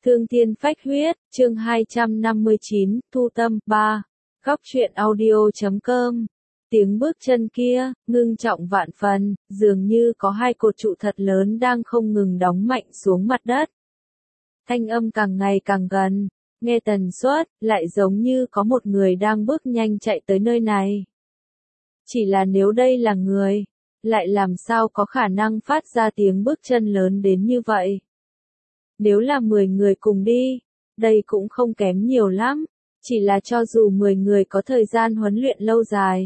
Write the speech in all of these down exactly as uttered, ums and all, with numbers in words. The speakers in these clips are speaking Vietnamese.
Thương thiên phách huyết, chương hai trăm năm mươi chín, thu tâm, ba. Góc truyện audio chấm com. Tiếng bước chân kia, ngưng trọng vạn phần, dường như có hai cột trụ thật lớn đang không ngừng đóng mạnh xuống mặt đất. Thanh âm càng ngày càng gần, nghe tần suất, lại giống như có một người đang bước nhanh chạy tới nơi này. Chỉ là nếu đây là người, lại làm sao có khả năng phát ra tiếng bước chân lớn đến như vậy? Nếu là mười người cùng đi, đây cũng không kém nhiều lắm, chỉ là cho dù mười người có thời gian huấn luyện lâu dài.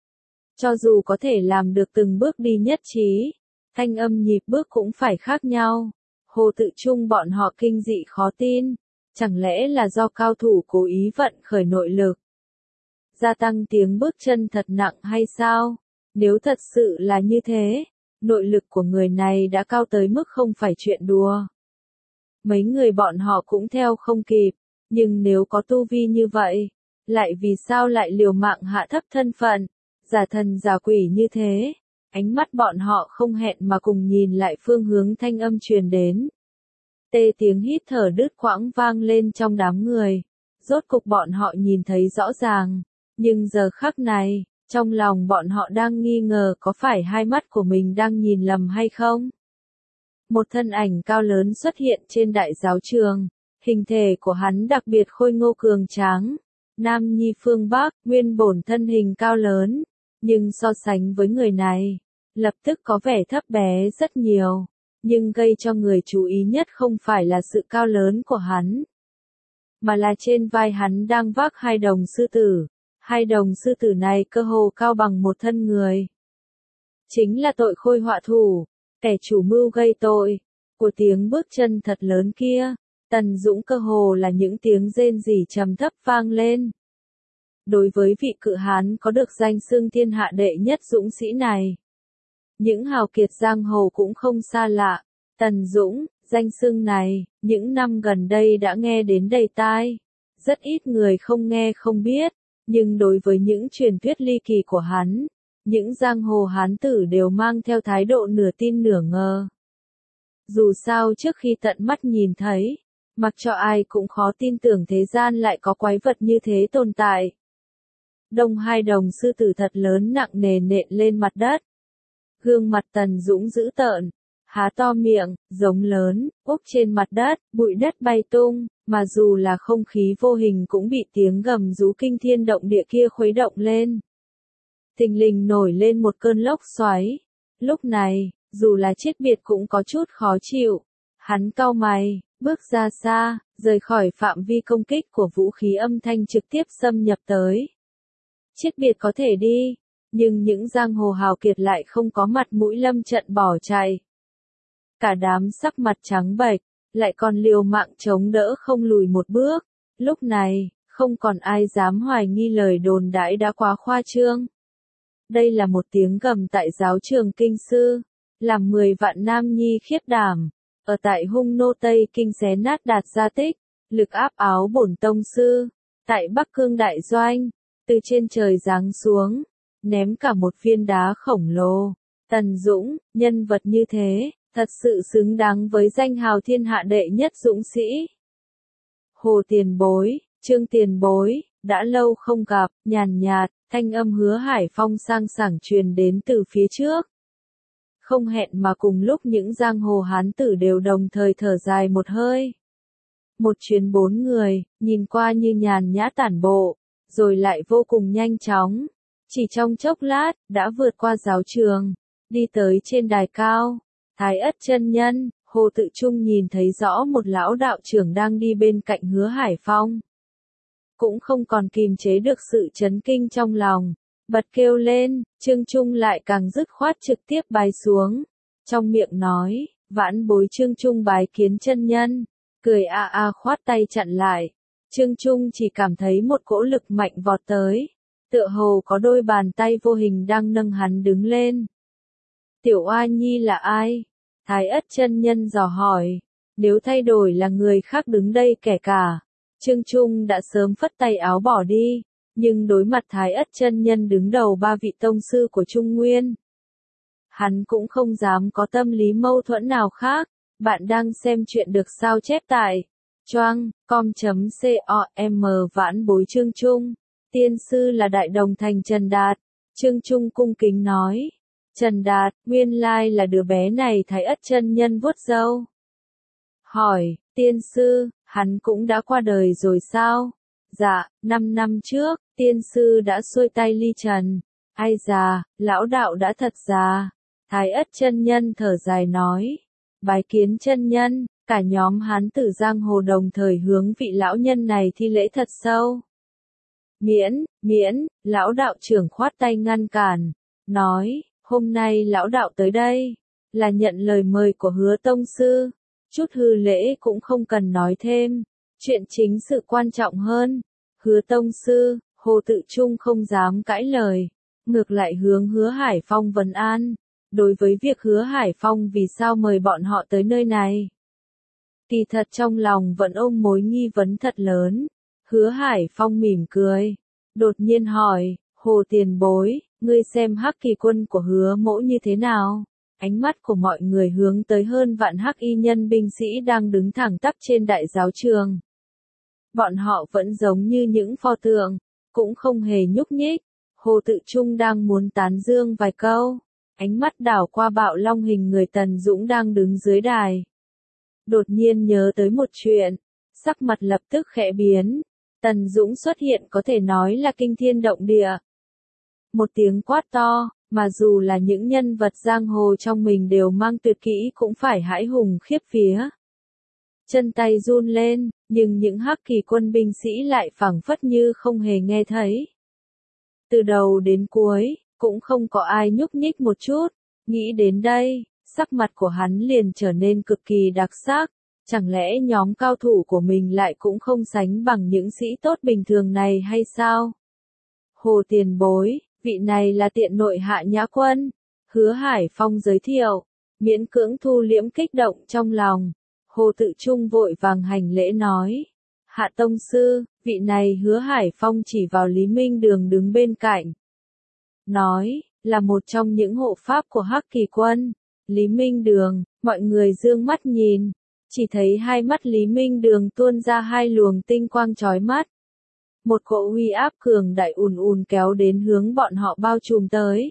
Cho dù có thể làm được từng bước đi nhất trí, thanh âm nhịp bước cũng phải khác nhau. Hồ Tự Trung bọn họ kinh dị khó tin, chẳng lẽ là do cao thủ cố ý vận khởi nội lực, gia tăng tiếng bước chân thật nặng hay sao? Nếu thật sự là như thế, nội lực của người này đã cao tới mức không phải chuyện đùa. Mấy người bọn họ cũng theo không kịp, nhưng nếu có tu vi như vậy, lại vì sao lại liều mạng hạ thấp thân phận, giả thần giả quỷ như thế? Ánh mắt bọn họ không hẹn mà cùng nhìn lại phương hướng thanh âm truyền đến. Tê tiếng hít thở đứt quãng vang lên trong đám người. Rốt cục bọn họ nhìn thấy rõ ràng, nhưng giờ khắc này, trong lòng bọn họ đang nghi ngờ có phải hai mắt của mình đang nhìn lầm hay không? Một thân ảnh cao lớn xuất hiện trên đại giáo trường, hình thể của hắn đặc biệt khôi ngô cường tráng, nam nhi phương Bắc, nguyên bổn thân hình cao lớn, nhưng so sánh với người này, lập tức có vẻ thấp bé rất nhiều, nhưng gây cho người chú ý nhất không phải là sự cao lớn của hắn, mà là trên vai hắn đang vác hai đồng sư tử, hai đồng sư tử này cơ hồ cao bằng một thân người. Chính là tội khôi họa thủ, kẻ chủ mưu gây tội, của tiếng bước chân thật lớn kia, Tần Dũng cơ hồ là những tiếng rên rỉ trầm thấp vang lên. Đối với vị cự hán có được danh xưng thiên hạ đệ nhất dũng sĩ này, những hào kiệt giang hồ cũng không xa lạ. Tần Dũng, danh xưng này, những năm gần đây đã nghe đến đầy tai, rất ít người không nghe không biết, nhưng đối với những truyền thuyết ly kỳ của hắn, những giang hồ hán tử đều mang theo thái độ nửa tin nửa ngờ. Dù sao trước khi tận mắt nhìn thấy, mặc cho ai cũng khó tin tưởng thế gian lại có quái vật như thế tồn tại. Đông hai đồng sư tử thật lớn nặng nề nện lên mặt đất. Gương mặt Tần Dũng dữ tợn, há to miệng, giống lớn, úp trên mặt đất, bụi đất bay tung, mà dù là không khí vô hình cũng bị tiếng gầm rú kinh thiên động địa kia khuấy động lên. Thình lình nổi lên một cơn lốc xoáy. Lúc này, dù là Chiết Biệt cũng có chút khó chịu. Hắn cau mày, bước ra xa, rời khỏi phạm vi công kích của vũ khí âm thanh trực tiếp xâm nhập tới. Chiết Biệt có thể đi, nhưng những giang hồ hào kiệt lại không có mặt mũi lâm trận bỏ chạy. Cả đám sắc mặt trắng bệch, lại còn liều mạng chống đỡ không lùi một bước. Lúc này, không còn ai dám hoài nghi lời đồn đãi đã quá khoa trương. Đây là một tiếng gầm tại giáo trường kinh sư, làm mười vạn nam nhi khiếp đảm, ở tại hung nô Tây Kinh xé nát đạt gia tích, lực áp áo bổn tông sư, tại Bắc Cương đại doanh, từ trên trời giáng xuống, ném cả một viên đá khổng lồ. Tần Dũng, nhân vật như thế, thật sự xứng đáng với danh hào thiên hạ đệ nhất dũng sĩ. Hồ tiền bối, Trương tiền bối, đã lâu không gặp, nhàn nhạt, thanh âm Hứa Hải Phong sang sảng truyền đến từ phía trước. Không hẹn mà cùng lúc những giang hồ hán tử đều đồng thời thở dài một hơi. Một chuyến bốn người, nhìn qua như nhàn nhã tản bộ, rồi lại vô cùng nhanh chóng. Chỉ trong chốc lát, đã vượt qua giáo trường, đi tới trên đài cao. Thái Ất chân nhân, Hồ Tự Trung nhìn thấy rõ một lão đạo trưởng đang đi bên cạnh Hứa Hải Phong. Cũng không còn kìm chế được sự chấn kinh trong lòng, bật kêu lên, Trương Trung lại càng dứt khoát trực tiếp bái xuống. Trong miệng nói, vãn bối Trương Trung bái kiến chân nhân, cười a a khoát tay chặn lại. Trương Trung chỉ cảm thấy một cỗ lực mạnh vọt tới, tựa hồ có đôi bàn tay vô hình đang nâng hắn đứng lên. Tiểu Oa Nhi là ai? Thái Ất chân nhân dò hỏi. Nếu thay đổi là người khác đứng đây kể cả, Trương Trung đã sớm phất tay áo bỏ đi, nhưng đối mặt Thái Ất chân nhân đứng đầu ba vị tông sư của Trung Nguyên, hắn cũng không dám có tâm lý mâu thuẫn nào khác. Bạn đang xem chuyện được sao chép tại choang, com.com vãn bối Trương Trung. Tiên sư là Đại Đồng Thành Trần Đạt. Trương Trung cung kính nói. Trần Đạt, nguyên lai là đứa bé này Thái Ất chân nhân vuốt râu. Hỏi, tiên sư, hắn cũng đã qua đời rồi sao? Dạ, năm năm trước, tiên sư đã xuôi tay ly trần. Ai già, lão đạo đã thật già. Thái Ất chân nhân thở dài nói. Bái kiến chân nhân, cả nhóm hán tử giang hồ đồng thời hướng vị lão nhân này thi lễ thật sâu. Miễn, miễn, lão đạo trưởng khoát tay ngăn cản. Nói, hôm nay lão đạo tới đây, là nhận lời mời của Hứa tông sư. Chút hư lễ cũng không cần nói thêm. Chuyện chính sự quan trọng hơn. Hứa tông sư, Hồ Tự Trung không dám cãi lời. Ngược lại hướng Hứa Hải Phong vấn an. Đối với việc Hứa Hải Phong vì sao mời bọn họ tới nơi này. Kỳ thật trong lòng vẫn ôm mối nghi vấn thật lớn. Hứa Hải Phong mỉm cười. Đột nhiên hỏi, Hồ tiền bối, ngươi xem Hắc Kỳ quân của Hứa mỗ như thế nào? Ánh mắt của mọi người hướng tới hơn vạn hắc y nhân binh sĩ đang đứng thẳng tắp trên đại giáo trường. Bọn họ vẫn giống như những pho tượng, cũng không hề nhúc nhích. Hồ Tự Trung đang muốn tán dương vài câu. Ánh mắt đảo qua Bạo Long hình người Tần Dũng đang đứng dưới đài. Đột nhiên nhớ tới một chuyện, sắc mặt lập tức khẽ biến. Tần Dũng xuất hiện có thể nói là kinh thiên động địa. Một tiếng quát to, mà dù là những nhân vật giang hồ trong mình đều mang tuyệt kỹ cũng phải hãi hùng khiếp vía. Chân tay run lên, nhưng những Hắc Kỳ quân binh sĩ lại phảng phất như không hề nghe thấy. Từ đầu đến cuối, cũng không có ai nhúc nhích một chút. Nghĩ đến đây, sắc mặt của hắn liền trở nên cực kỳ đặc sắc. Chẳng lẽ nhóm cao thủ của mình lại cũng không sánh bằng những sĩ tốt bình thường này hay sao? Hồ tiền bối, vị này là tiện nội Hạ Nhã Quân. Hứa Hải Phong giới thiệu, miễn cưỡng thu liễm kích động trong lòng. Hồ Tự Trung vội vàng hành lễ nói. Hạ tông sư, vị này Hứa Hải Phong chỉ vào Lý Minh Đường đứng bên cạnh. Nói, là một trong những hộ pháp của Hắc Kỳ quân. Lý Minh Đường, mọi người dương mắt nhìn. Chỉ thấy hai mắt Lý Minh Đường tuôn ra hai luồng tinh quang chói mắt. Một cỗ uy áp cường đại ùn ùn kéo đến hướng bọn họ bao trùm tới.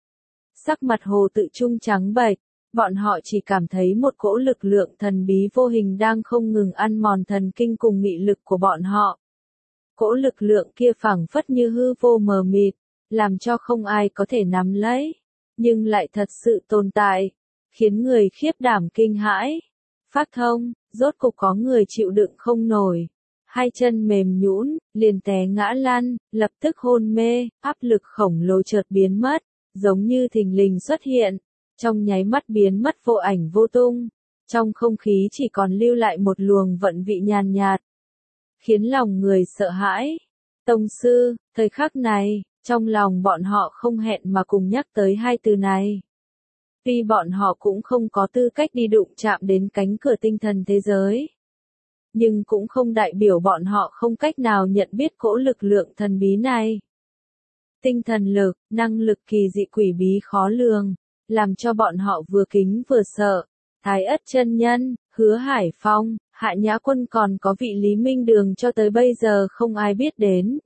Sắc mặt Hồ Tự Trung trắng bệch, bọn họ chỉ cảm thấy một cỗ lực lượng thần bí vô hình đang không ngừng ăn mòn thần kinh cùng nghị lực của bọn họ. Cỗ lực lượng kia phảng phất như hư vô mờ mịt, làm cho không ai có thể nắm lấy, nhưng lại thật sự tồn tại, khiến người khiếp đảm kinh hãi. Phát thông, rốt cục có người chịu đựng không nổi. Hai chân mềm nhũn, liền té ngã lăn, lập tức hôn mê, áp lực khổng lồ chợt biến mất, giống như thình lình xuất hiện, trong nháy mắt biến mất vô ảnh vô tung. Trong không khí chỉ còn lưu lại một luồng vận vị nhàn nhạt, khiến lòng người sợ hãi. Tông sư, thời khắc này, trong lòng bọn họ không hẹn mà cùng nhắc tới hai từ này. Tuy bọn họ cũng không có tư cách đi đụng chạm đến cánh cửa tinh thần thế giới, nhưng cũng không đại biểu bọn họ không cách nào nhận biết cỗ lực lượng thần bí này. Tinh thần lực, năng lực kỳ dị quỷ bí khó lường, làm cho bọn họ vừa kính vừa sợ. Thái Ất chân nhân, Hứa Hải Phong, Hạ Nhã Quân còn có vị Lý Minh Đường cho tới bây giờ không ai biết đến.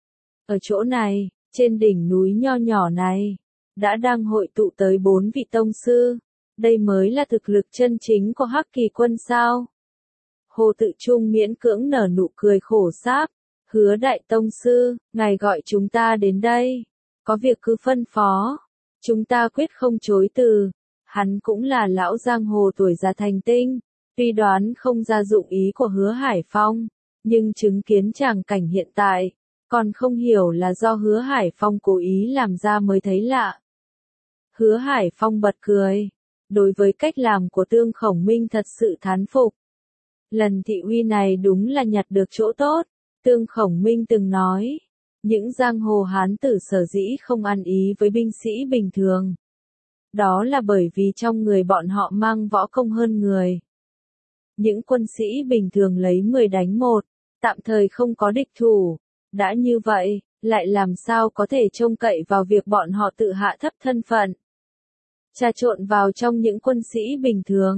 Ở chỗ này, trên đỉnh núi nho nhỏ này, đã đang hội tụ tới bốn vị tông sư. Đây mới là thực lực chân chính của Hắc Kỳ quân sao? Hồ Tự Trung miễn cưỡng nở nụ cười khổ sáp. Hứa đại tông sư, ngài gọi chúng ta đến đây. Có việc cứ phân phó. Chúng ta quyết không chối từ. Hắn cũng là lão giang hồ tuổi già thành tinh. Tuy đoán không ra dụng ý của Hứa Hải Phong, nhưng chứng kiến tràng cảnh hiện tại, còn không hiểu là do Hứa Hải Phong cố ý làm ra mới thấy lạ. Hứa Hải Phong bật cười. Đối với cách làm của Tương Khổng Minh thật sự thán phục. Lần thị uy này đúng là nhặt được chỗ tốt. Tương Khổng Minh từng nói, những giang hồ hán tử sở dĩ không ăn ý với binh sĩ bình thường. Đó là bởi vì trong người bọn họ mang võ công hơn người. Những quân sĩ bình thường lấy mười đánh một, tạm thời không có địch thủ. Đã như vậy, lại làm sao có thể trông cậy vào việc bọn họ tự hạ thấp thân phận. Trà trộn vào trong những quân sĩ bình thường,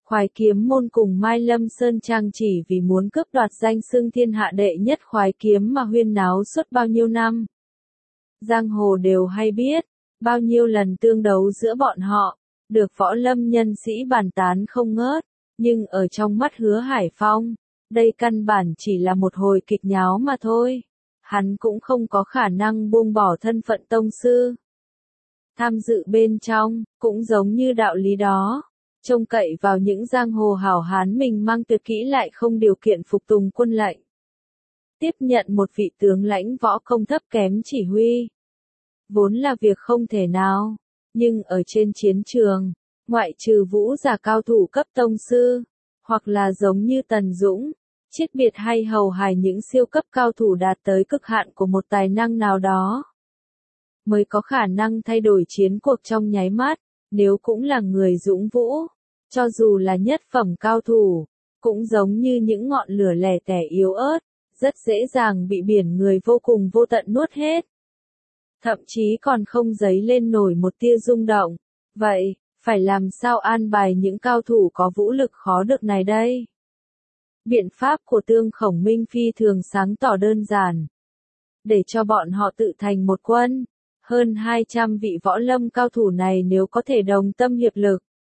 Khoái kiếm môn cùng Mai Lâm Sơn Trang chỉ vì muốn cướp đoạt danh xưng thiên hạ đệ nhất khoái kiếm mà huyên náo suốt bao nhiêu năm. Giang hồ đều hay biết, bao nhiêu lần tương đấu giữa bọn họ, được võ lâm nhân sĩ bàn tán không ngớt, nhưng ở trong mắt Hứa Hải Phong, đây căn bản chỉ là một hồi kịch nháo mà thôi. Hắn cũng không có khả năng buông bỏ thân phận tông sư. Tham dự bên trong, cũng giống như đạo lý đó. Trông cậy vào những giang hồ hảo hán mình mang tuyệt kỹ lại không điều kiện phục tùng quân lệnh. Tiếp nhận một vị tướng lãnh võ công thấp kém chỉ huy. Vốn là việc không thể nào, nhưng ở trên chiến trường, ngoại trừ vũ giả cao thủ cấp tông sư, hoặc là giống như Tần Dũng, Chiết Biệt hay hầu hài những siêu cấp cao thủ đạt tới cực hạn của một tài năng nào đó, mới có khả năng thay đổi chiến cuộc trong nháy mắt. Nếu cũng là người dũng vũ, cho dù là nhất phẩm cao thủ, cũng giống như những ngọn lửa lẻ tẻ yếu ớt, rất dễ dàng bị biển người vô cùng vô tận nuốt hết. Thậm chí còn không dấy lên nổi một tia rung động. Vậy, phải làm sao an bài những cao thủ có vũ lực khó được này đây? Biện pháp của Tương Khổng Minh phi thường sáng tỏ đơn giản. Để cho bọn họ tự thành một quân. Hơn hai trăm vị võ lâm cao thủ này nếu có thể đồng tâm hiệp lực,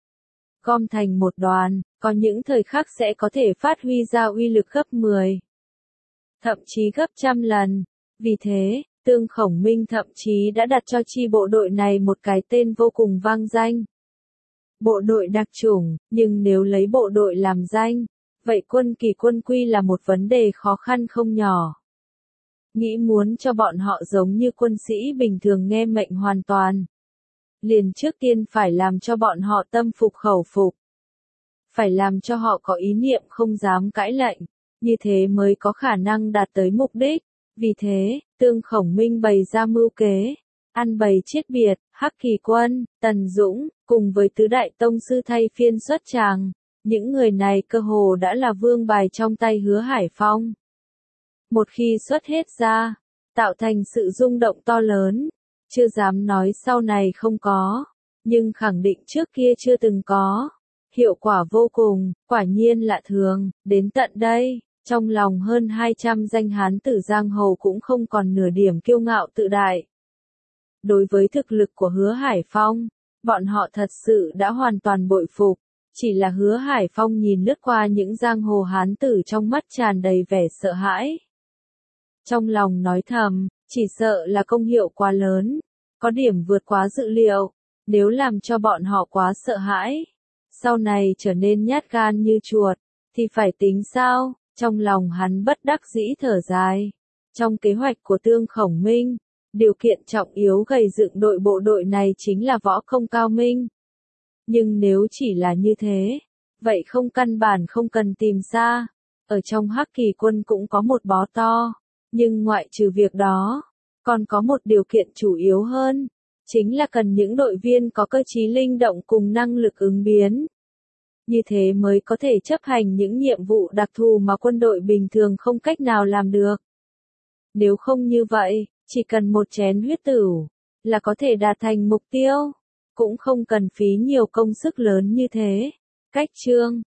gom thành một đoàn, có những thời khắc sẽ có thể phát huy ra uy lực gấp mười, thậm chí gấp trăm lần. Vì thế, Tương Khổng Minh thậm chí đã đặt cho chi bộ đội này một cái tên vô cùng vang danh. Bộ đội đặc chủng, nhưng nếu lấy bộ đội làm danh, vậy quân kỳ quân quy là một vấn đề khó khăn không nhỏ. Nghĩ muốn cho bọn họ giống như quân sĩ bình thường nghe mệnh hoàn toàn. Liền trước tiên phải làm cho bọn họ tâm phục khẩu phục. Phải làm cho họ có ý niệm không dám cãi lệnh, như thế mới có khả năng đạt tới mục đích. Vì thế, Tương Khổng Minh bày ra mưu kế, ăn bày Chiết Biệt, Hắc Kỳ Quân, Tần Dũng, cùng với tứ đại tông sư thay phiên xuất tràng. Những người này cơ hồ đã là vương bài trong tay Hứa Hải Phong. Một khi xuất hết ra, tạo thành sự rung động to lớn, chưa dám nói sau này không có, nhưng khẳng định trước kia chưa từng có. Hiệu quả vô cùng, quả nhiên lạ thường. Đến tận đây, trong lòng hơn hai trăm danh hán tử giang hồ cũng không còn nửa điểm kiêu ngạo tự đại. Đối với thực lực của Hứa Hải Phong, bọn họ thật sự đã hoàn toàn bội phục. Chỉ là Hứa Hải Phong nhìn lướt qua những giang hồ hán tử trong mắt tràn đầy vẻ sợ hãi. Trong lòng nói thầm, chỉ sợ là công hiệu quá lớn, có điểm vượt quá dự liệu. Nếu làm cho bọn họ quá sợ hãi, sau này trở nên nhát gan như chuột, thì phải tính sao? Trong lòng hắn bất đắc dĩ thở dài. Trong kế hoạch của Tương Khổng Minh, điều kiện trọng yếu gầy dựng đội bộ đội này chính là võ công cao minh. Nhưng nếu chỉ là như thế, vậy không căn bản không cần tìm xa. Ở trong Hắc Kỳ Quân cũng có một bó to, nhưng ngoại trừ việc đó, còn có một điều kiện chủ yếu hơn, chính là cần những đội viên có cơ trí linh động cùng năng lực ứng biến. Như thế mới có thể chấp hành những nhiệm vụ đặc thù mà quân đội bình thường không cách nào làm được. Nếu không như vậy, chỉ cần một chén huyết tửu là có thể đạt thành mục tiêu, cũng không cần phí nhiều công sức lớn như thế. Cách chương